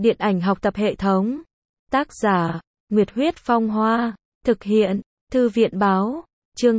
Điện ảnh học tập hệ thống. Tác giả, Nguyệt Huyết Phong Hoa. Thực hiện, Thư viện Báo. Chương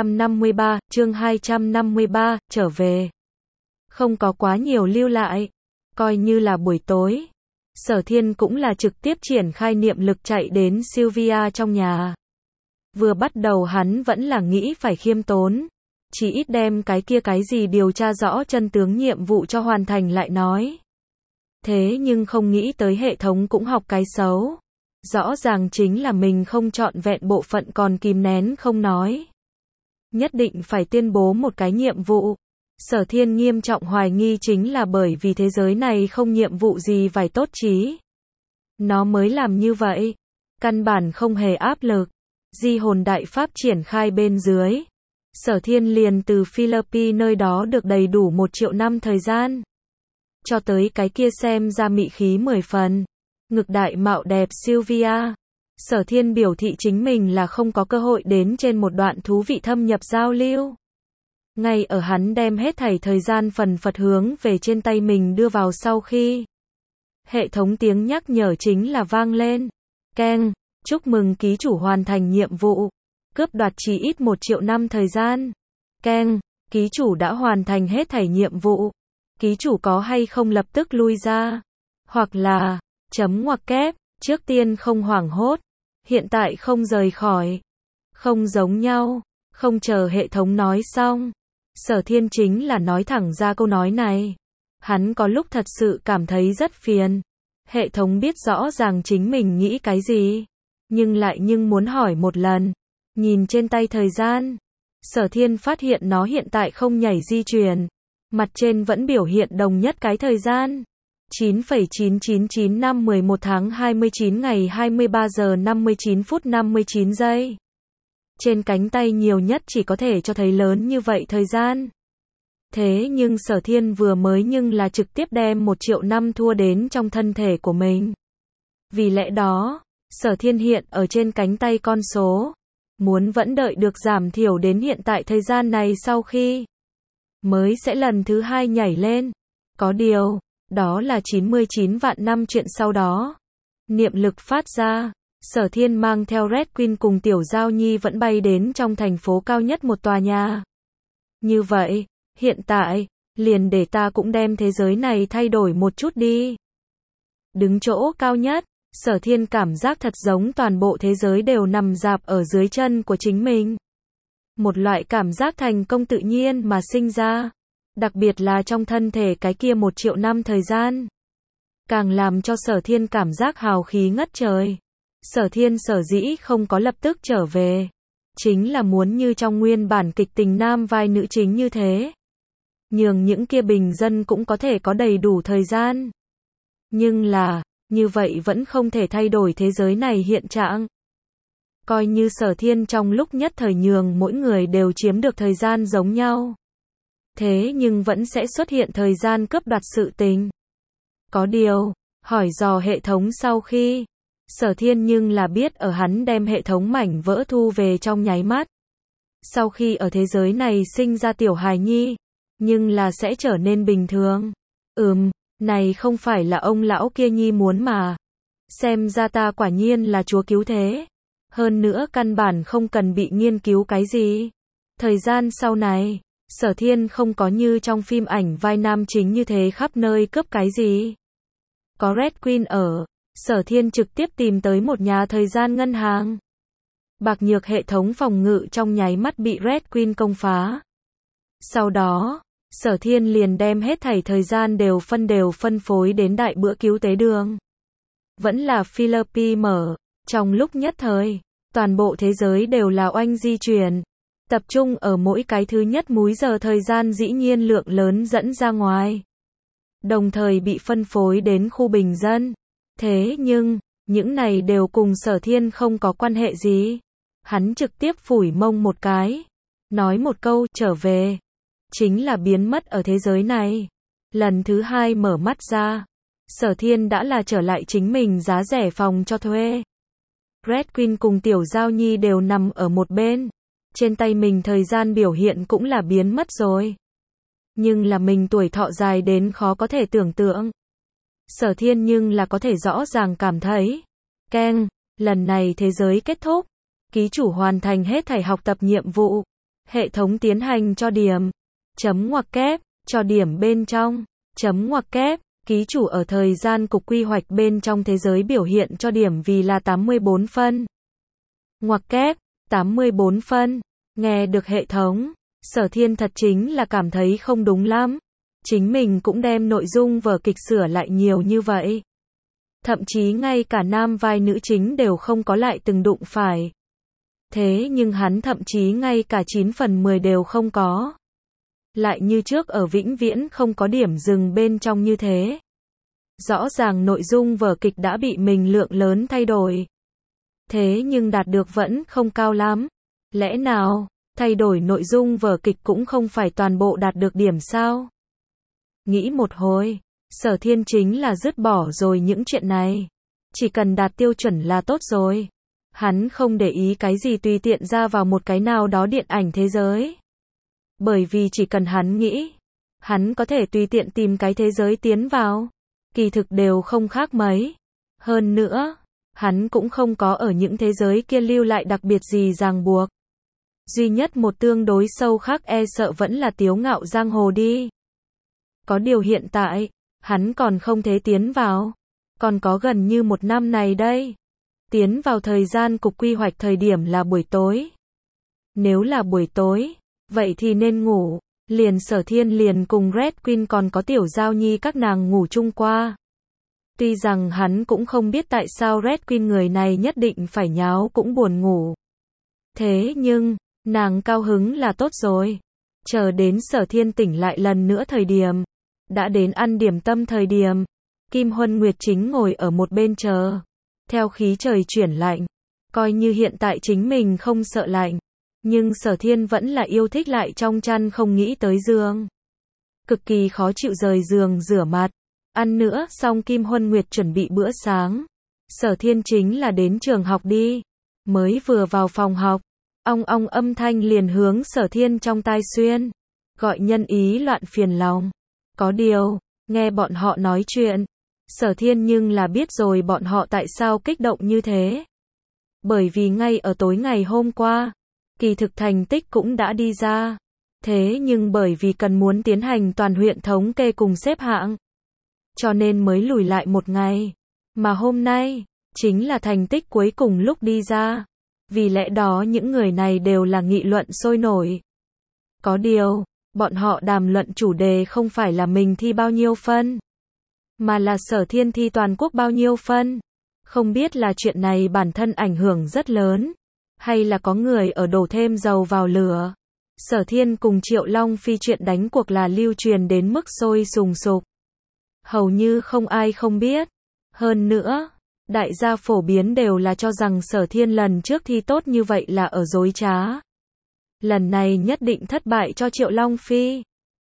253, trở về. Không có quá nhiều lưu lại. Coi như là buổi tối. Sở Thiên cũng là trực tiếp triển khai niệm lực chạy đến Sylvia trong nhà. Vừa bắt đầu hắn vẫn là nghĩ phải khiêm tốn. Chỉ ít đem cái gì điều tra rõ chân tướng nhiệm vụ cho hoàn thành lại nói. Thế nhưng không nghĩ tới hệ thống cũng học cái xấu. Rõ ràng chính là mình không trọn vẹn bộ phận còn kìm nén không nói. Nhất định phải tuyên bố một cái nhiệm vụ. Sở Thiên nghiêm trọng hoài nghi chính là bởi vì thế giới này không nhiệm vụ gì phải tốt trí. Nó mới làm như vậy. Căn bản không hề áp lực. Di hồn đại pháp triển khai bên dưới. Sở Thiên liền từ Philippines nơi đó được đầy đủ 1 triệu năm thời gian. Cho tới cái kia xem ra mị khí 10 phần. Ngực đại mạo đẹp Sylvia. Sở Thiên biểu thị chính mình là không có cơ hội đến trên một đoạn thú vị thâm nhập giao lưu. Ngay ở hắn đem hết thảy thời gian phần phật hướng về trên tay mình đưa vào sau khi. Hệ thống tiếng nhắc nhở chính là vang lên. Keng, chúc mừng ký chủ hoàn thành nhiệm vụ. Cướp đoạt chỉ ít 1 triệu năm thời gian. Keng, ký chủ đã hoàn thành hết thảy nhiệm vụ. Ký chủ có hay không lập tức lui ra. Hoặc là, chấm ngoặc kép, trước tiên không hoảng hốt. Hiện tại không rời khỏi. Không giống nhau. Không chờ hệ thống nói xong. Sở Thiên chính là nói thẳng ra câu nói này. Hắn có lúc thật sự cảm thấy rất phiền. Hệ thống biết rõ ràng chính mình nghĩ cái gì. Nhưng muốn hỏi một lần. Nhìn trên tay thời gian. Sở Thiên phát hiện nó hiện tại không nhảy di chuyển. Mặt trên vẫn biểu hiện đồng nhất cái thời gian. 9,999 năm 11 tháng 29 ngày 23 giờ 59 phút 59 giây. Trên cánh tay nhiều nhất chỉ có thể cho thấy lớn như vậy thời gian. Thế nhưng Sở Thiên vừa mới là trực tiếp đem 1 triệu năm thua đến trong thân thể của mình. Vì lẽ đó, Sở Thiên hiện ở trên cánh tay con số. Muốn vẫn đợi được giảm thiểu đến hiện tại thời gian này sau khi mới sẽ lần thứ 2 nhảy lên. Có điều, đó là 99 vạn năm chuyện sau đó. Niệm lực phát ra. Sở Thiên mang theo Red Queen cùng Tiểu Giao Nhi vẫn bay đến trong thành phố cao nhất một tòa nhà. Như vậy, hiện tại, liền để ta cũng đem thế giới này thay đổi một chút đi. Đứng chỗ cao nhất, Sở Thiên cảm giác thật giống toàn bộ thế giới đều nằm rạp ở dưới chân của chính mình. Một loại cảm giác thành công tự nhiên mà sinh ra. Đặc biệt là trong thân thể cái kia 1 triệu năm thời gian. Càng làm cho Sở Thiên cảm giác hào khí ngất trời. Sở Thiên sở dĩ không có lập tức trở về. Chính là muốn như trong nguyên bản kịch tình nam vai nữ chính như thế. Nhường những kia bình dân cũng có thể có đầy đủ thời gian. Nhưng là, như vậy vẫn không thể thay đổi thế giới này hiện trạng. Coi như Sở Thiên trong lúc nhất thời nhường mỗi người đều chiếm được thời gian giống nhau. Thế nhưng vẫn sẽ xuất hiện thời gian cướp đoạt sự tình. Có điều, hỏi dò hệ thống sau khi. Sở Thiên là biết ở hắn đem hệ thống mảnh vỡ thu về trong nháy mắt. Sau khi ở thế giới này sinh ra tiểu hài nhi. Nhưng là sẽ trở nên bình thường. Này không phải là ông lão kia nhi muốn mà. Xem ra ta quả nhiên là chúa cứu thế. Hơn nữa căn bản không cần bị nghiên cứu cái gì. Thời gian sau này, Sở Thiên không có như trong phim ảnh vai nam chính như thế khắp nơi cướp cái gì. Có Red Queen ở, Sở Thiên trực tiếp tìm tới một nhà thời gian ngân hàng. Bạc nhược hệ thống phòng ngự trong nháy mắt bị Red Queen công phá. Sau đó, Sở Thiên liền đem hết thảy thời gian đều phân phối đến đại bữa cứu tế đường. Vẫn là Philippines mở, trong lúc nhất thời, toàn bộ thế giới đều là oanh di chuyển. Tập trung ở mỗi cái thứ nhất múi giờ thời gian dĩ nhiên lượng lớn dẫn ra ngoài. Đồng thời bị phân phối đến khu bình dân. Thế nhưng, những này đều cùng Sở Thiên không có quan hệ gì. Hắn trực tiếp phủi mông một cái. Nói một câu, trở về. Chính là biến mất ở thế giới này. Lần thứ 2 mở mắt ra. Sở Thiên đã là trở lại chính mình giá rẻ phòng cho thuê. Red Queen cùng Tiểu Giao Nhi đều nằm ở một bên. Trên tay mình thời gian biểu hiện cũng là biến mất rồi. Nhưng là mình tuổi thọ dài đến khó có thể tưởng tượng. Sở Thiên nhưng là có thể rõ ràng cảm thấy. Keng, lần này thế giới kết thúc. Ký chủ hoàn thành hết thảy học tập nhiệm vụ. Hệ thống tiến hành cho điểm. Chấm ngoặc kép, cho điểm bên trong. Chấm ngoặc kép, ký chủ ở thời gian cục quy hoạch bên trong thế giới biểu hiện cho điểm vì là 84 phân. Ngoặc kép, 84 phân. Nghe được hệ thống, Sở Thiên thật chính là cảm thấy không đúng lắm. Chính mình cũng đem nội dung vở kịch sửa lại nhiều như vậy. Thậm chí ngay cả nam vai nữ chính đều không có lại từng đụng phải. Thế nhưng hắn thậm chí ngay cả 9 phần 10 đều không có. Lại như trước ở vĩnh viễn không có điểm dừng bên trong như thế. Rõ ràng nội dung vở kịch đã bị mình lượng lớn thay đổi. Thế nhưng đạt được vẫn không cao lắm. Lẽ nào, thay đổi nội dung vở kịch cũng không phải toàn bộ đạt được điểm sao? Nghĩ một hồi, Sở Thiên chính là dứt bỏ rồi những chuyện này. Chỉ cần đạt tiêu chuẩn là tốt rồi. Hắn không để ý cái gì tùy tiện ra vào một cái nào đó điện ảnh thế giới. Bởi vì chỉ cần hắn nghĩ, hắn có thể tùy tiện tìm cái thế giới tiến vào. Kỳ thực đều không khác mấy. Hơn nữa, hắn cũng không có ở những thế giới kia lưu lại đặc biệt gì ràng buộc. Duy nhất một tương đối sâu khác e sợ vẫn là Tiếu Ngạo Giang Hồ đi. Có điều hiện tại, hắn còn không thể tiến vào. Còn có gần như một năm này đây. Tiến vào thời gian cục quy hoạch thời điểm là buổi tối. Nếu là buổi tối, vậy thì nên ngủ. Liền Sở Thiên liền cùng Red Queen còn có Tiểu Giao Nhi các nàng ngủ chung qua. Tuy rằng hắn cũng không biết tại sao Red Queen người này nhất định phải nháo cũng buồn ngủ. Thế nhưng, nàng cao hứng là tốt rồi. Chờ đến Sở Thiên tỉnh lại lần nữa thời điểm. Đã đến ăn điểm tâm thời điểm. Kim Huân Nguyệt chính ngồi ở một bên chờ. Theo khí trời chuyển lạnh. Coi như hiện tại chính mình không sợ lạnh. Nhưng Sở Thiên vẫn là yêu thích lại trong chăn không nghĩ tới giường. Cực kỳ khó chịu rời giường rửa mặt. Ăn nữa xong Kim Huân Nguyệt chuẩn bị bữa sáng. Sở Thiên chính là đến trường học đi. Mới vừa vào phòng học. Ong ong âm thanh liền hướng Sở Thiên trong tai xuyên. Gọi nhân ý loạn phiền lòng. Có điều, nghe bọn họ nói chuyện. Sở Thiên nhưng là biết rồi bọn họ tại sao kích động như thế. Bởi vì ngay ở tối ngày hôm qua, kỳ thực thành tích cũng đã đi ra. Thế nhưng bởi vì cần muốn tiến hành toàn huyện thống kê cùng xếp hạng. Cho nên mới lùi lại một ngày. Mà hôm nay, chính là thành tích cuối cùng lúc đi ra. Vì lẽ đó những người này đều là nghị luận sôi nổi. Có điều, bọn họ đàm luận chủ đề không phải là mình thi bao nhiêu phân. Mà là Sở Thiên thi toàn quốc bao nhiêu phân. Không biết là chuyện này bản thân ảnh hưởng rất lớn. Hay là có người ở đổ thêm dầu vào lửa. Sở Thiên cùng Triệu Long Phi chuyện đánh cuộc là lưu truyền đến mức sôi sùng sục. Hầu như không ai không biết. Hơn nữa, đại gia phổ biến đều là cho rằng Sở Thiên lần trước thi tốt như vậy là ở dối trá. Lần này nhất định thất bại cho Triệu Long Phi.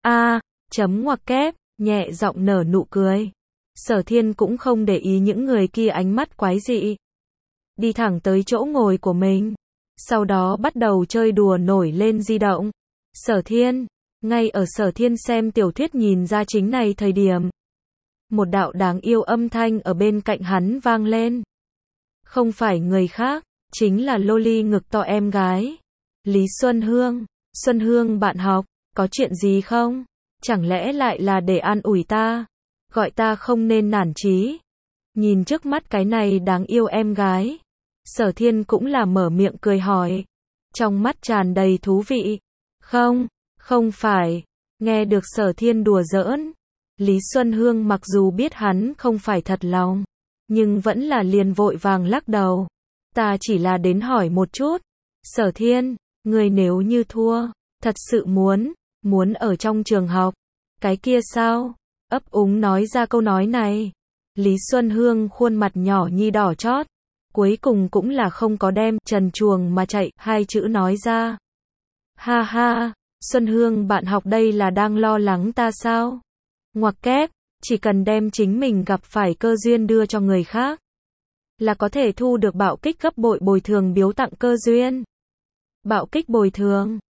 Chấm ngoặc kép, nhẹ giọng nở nụ cười. Sở Thiên cũng không để ý những người kia ánh mắt quái dị. Đi thẳng tới chỗ ngồi của mình. Sau đó bắt đầu chơi đùa nổi lên di động. Sở Thiên, ngay ở Sở Thiên xem tiểu thuyết nhìn ra chính này thời điểm. Một đạo đáng yêu âm thanh ở bên cạnh hắn vang lên. Không phải người khác, chính là loli ngực to em gái. Lý Xuân Hương, Xuân Hương bạn học, có chuyện gì không? Chẳng lẽ lại là để an ủi ta? Gọi ta không nên nản chí. Nhìn trước mắt cái này đáng yêu em gái. Sở Thiên cũng là mở miệng cười hỏi. Trong mắt tràn đầy thú vị. Không phải. Nghe được Sở Thiên đùa giỡn. Lý Xuân Hương mặc dù biết hắn không phải thật lòng. Nhưng vẫn là liền vội vàng lắc đầu. Ta chỉ là đến hỏi một chút. Sở Thiên, người nếu như thua, thật sự muốn ở trong trường học. Cái kia sao? Ấp úng nói ra câu nói này. Lý Xuân Hương khuôn mặt nhỏ nhi đỏ chót. Cuối cùng cũng là không có đem trần truồng mà chạy hai chữ nói ra. Ha ha, Xuân Hương bạn học đây là đang lo lắng ta sao? Ngoặc kép, chỉ cần đem chính mình gặp phải cơ duyên đưa cho người khác. Là có thể thu được bạo kích gấp bội bồi thường biếu tặng cơ duyên. Bạo kích bồi thường.